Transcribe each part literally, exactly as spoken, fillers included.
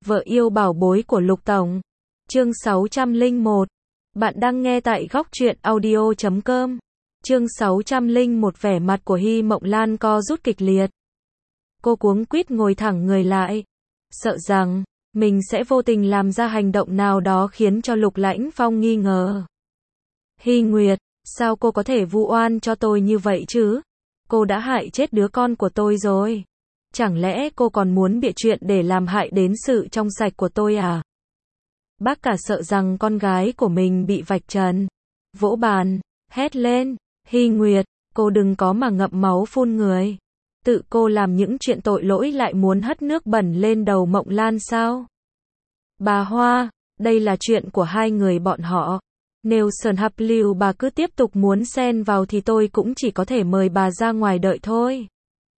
Vợ yêu bảo bối của Lục Tổng. Chương sáu trăm lẻ một. Bạn đang nghe tại góc truyện audio chấm com. Chương sáu trăm lẻ một. Vẻ mặt của Hy Mộng Lan co rút kịch liệt. Cô cuống quýt ngồi thẳng người lại, sợ rằng mình sẽ vô tình làm ra hành động nào đó khiến cho Lục Lãnh Phong nghi ngờ. Hy Nguyệt, sao cô có thể vu oan cho tôi như vậy chứ? Cô đã hại chết đứa con của tôi rồi. Chẳng lẽ cô còn muốn bịa chuyện để làm hại đến sự trong sạch của tôi à? Bác cả sợ rằng con gái của mình bị vạch trần, vỗ bàn, hét lên, Hy Nguyệt, cô đừng có mà ngậm máu phun người. Tự cô làm những chuyện tội lỗi lại muốn hất nước bẩn lên đầu Mộng Lan sao? Bà Hoa, đây là chuyện của hai người bọn họ. Nếu Sơn Hập Lưu bà cứ tiếp tục muốn xen vào thì tôi cũng chỉ có thể mời bà ra ngoài đợi thôi.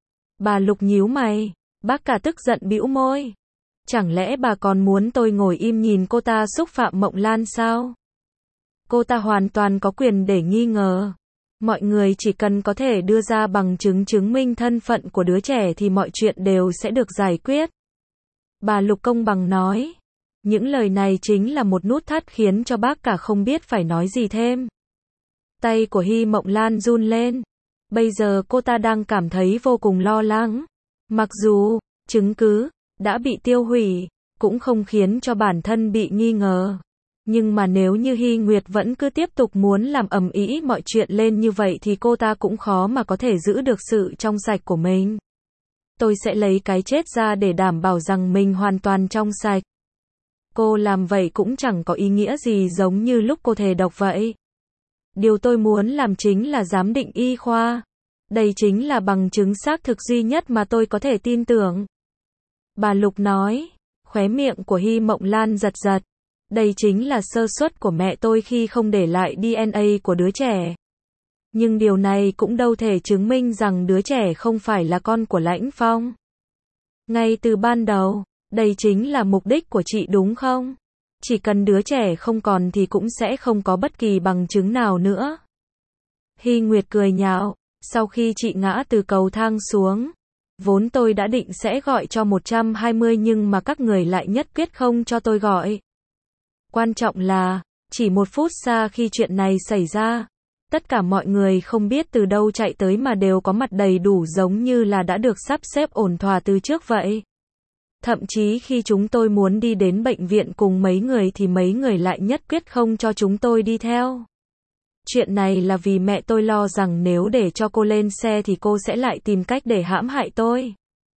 Bà Lục nhíu mày, bác cả tức giận bĩu môi. Chẳng lẽ bà còn muốn tôi ngồi im nhìn cô ta xúc phạm Mộng Lan sao? Cô ta hoàn toàn có quyền để nghi ngờ. Mọi người chỉ cần có thể đưa ra bằng chứng chứng minh thân phận của đứa trẻ thì mọi chuyện đều sẽ được giải quyết. Bà Lục công bằng nói. Những lời này chính là một nút thắt khiến cho bác cả không biết phải nói gì thêm. Tay của Hy Mộng Lan run lên. Bây giờ cô ta đang cảm thấy vô cùng lo lắng. Mặc dù chứng cứ đã bị tiêu hủy, cũng không khiến cho bản thân bị nghi ngờ. Nhưng mà nếu như Hy Nguyệt vẫn cứ tiếp tục muốn làm ầm ĩ mọi chuyện lên như vậy thì cô ta cũng khó mà có thể giữ được sự trong sạch của mình. Tôi sẽ lấy cái chết ra để đảm bảo rằng mình hoàn toàn trong sạch. Cô làm vậy cũng chẳng có ý nghĩa gì, giống như lúc cô thề độc vậy. Điều tôi muốn làm chính là giám định y khoa. Đây chính là bằng chứng xác thực duy nhất mà tôi có thể tin tưởng. Bà Lục nói, khóe miệng của Hy Mộng Lan giật giật. Đây chính là sơ suất của mẹ tôi khi không để lại đê en a của đứa trẻ. Nhưng điều này cũng đâu thể chứng minh rằng đứa trẻ không phải là con của Lãnh Phong. Ngay từ ban đầu, đây chính là mục đích của chị đúng không? Chỉ cần đứa trẻ không còn thì cũng sẽ không có bất kỳ bằng chứng nào nữa. Hy Nguyệt cười nhạo, sau khi chị ngã từ cầu thang xuống, vốn tôi đã định sẽ gọi cho một trăm hai mươi nhưng mà các người lại nhất quyết không cho tôi gọi. Quan trọng là, chỉ một phút xa khi chuyện này xảy ra, tất cả mọi người không biết từ đâu chạy tới mà đều có mặt đầy đủ giống như là đã được sắp xếp ổn thỏa từ trước vậy. Thậm chí khi chúng tôi muốn đi đến bệnh viện cùng mấy người thì mấy người lại nhất quyết không cho chúng tôi đi theo. Chuyện này là vì mẹ tôi lo rằng nếu để cho cô lên xe thì cô sẽ lại tìm cách để hãm hại tôi.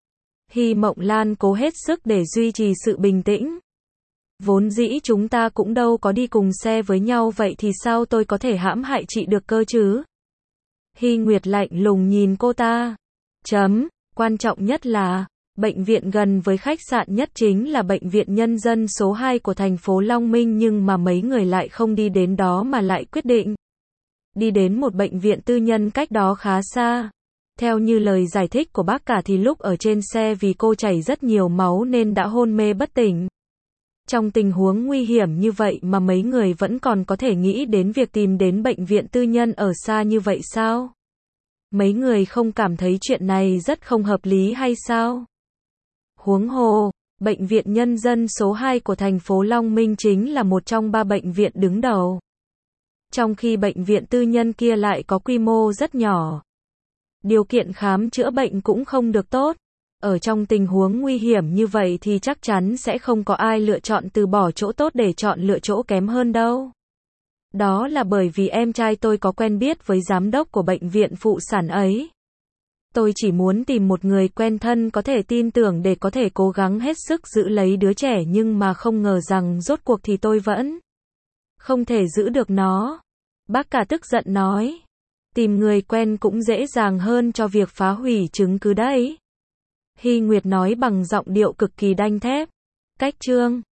Hy Mộng Lan cố hết sức để duy trì sự bình tĩnh. Vốn dĩ chúng ta cũng đâu có đi cùng xe với nhau, vậy thì sao tôi có thể hãm hại chị được cơ chứ? Hy Nguyệt lạnh lùng nhìn cô ta. Chấm, quan trọng nhất là, bệnh viện gần với khách sạn nhất chính là bệnh viện nhân dân số hai của thành phố Long Minh, nhưng mà mấy người lại không đi đến đó mà lại quyết định đi đến một bệnh viện tư nhân cách đó khá xa. Theo như lời giải thích của bác cả thì lúc ở trên xe vì cô chảy rất nhiều máu nên đã hôn mê bất tỉnh. Trong tình huống nguy hiểm như vậy mà mấy người vẫn còn có thể nghĩ đến việc tìm đến bệnh viện tư nhân ở xa như vậy sao? Mấy người không cảm thấy chuyện này rất không hợp lý hay sao? Huống hồ, bệnh viện nhân dân số hai của thành phố Long Minh chính là một trong ba bệnh viện đứng đầu. Trong khi bệnh viện tư nhân kia lại có quy mô rất nhỏ. Điều kiện khám chữa bệnh cũng không được tốt. Ở trong tình huống nguy hiểm như vậy thì chắc chắn sẽ không có ai lựa chọn từ bỏ chỗ tốt để chọn lựa chỗ kém hơn đâu. Đó là bởi vì em trai tôi có quen biết với giám đốc của bệnh viện phụ sản ấy. Tôi chỉ muốn tìm một người quen thân có thể tin tưởng để có thể cố gắng hết sức giữ lấy đứa trẻ, nhưng mà không ngờ rằng rốt cuộc thì tôi vẫn không thể giữ được nó. Bác cả tức giận nói. Tìm người quen cũng dễ dàng hơn cho việc phá hủy chứng cứ đấy. Hy Nguyệt nói bằng giọng điệu cực kỳ đanh thép. Cách chương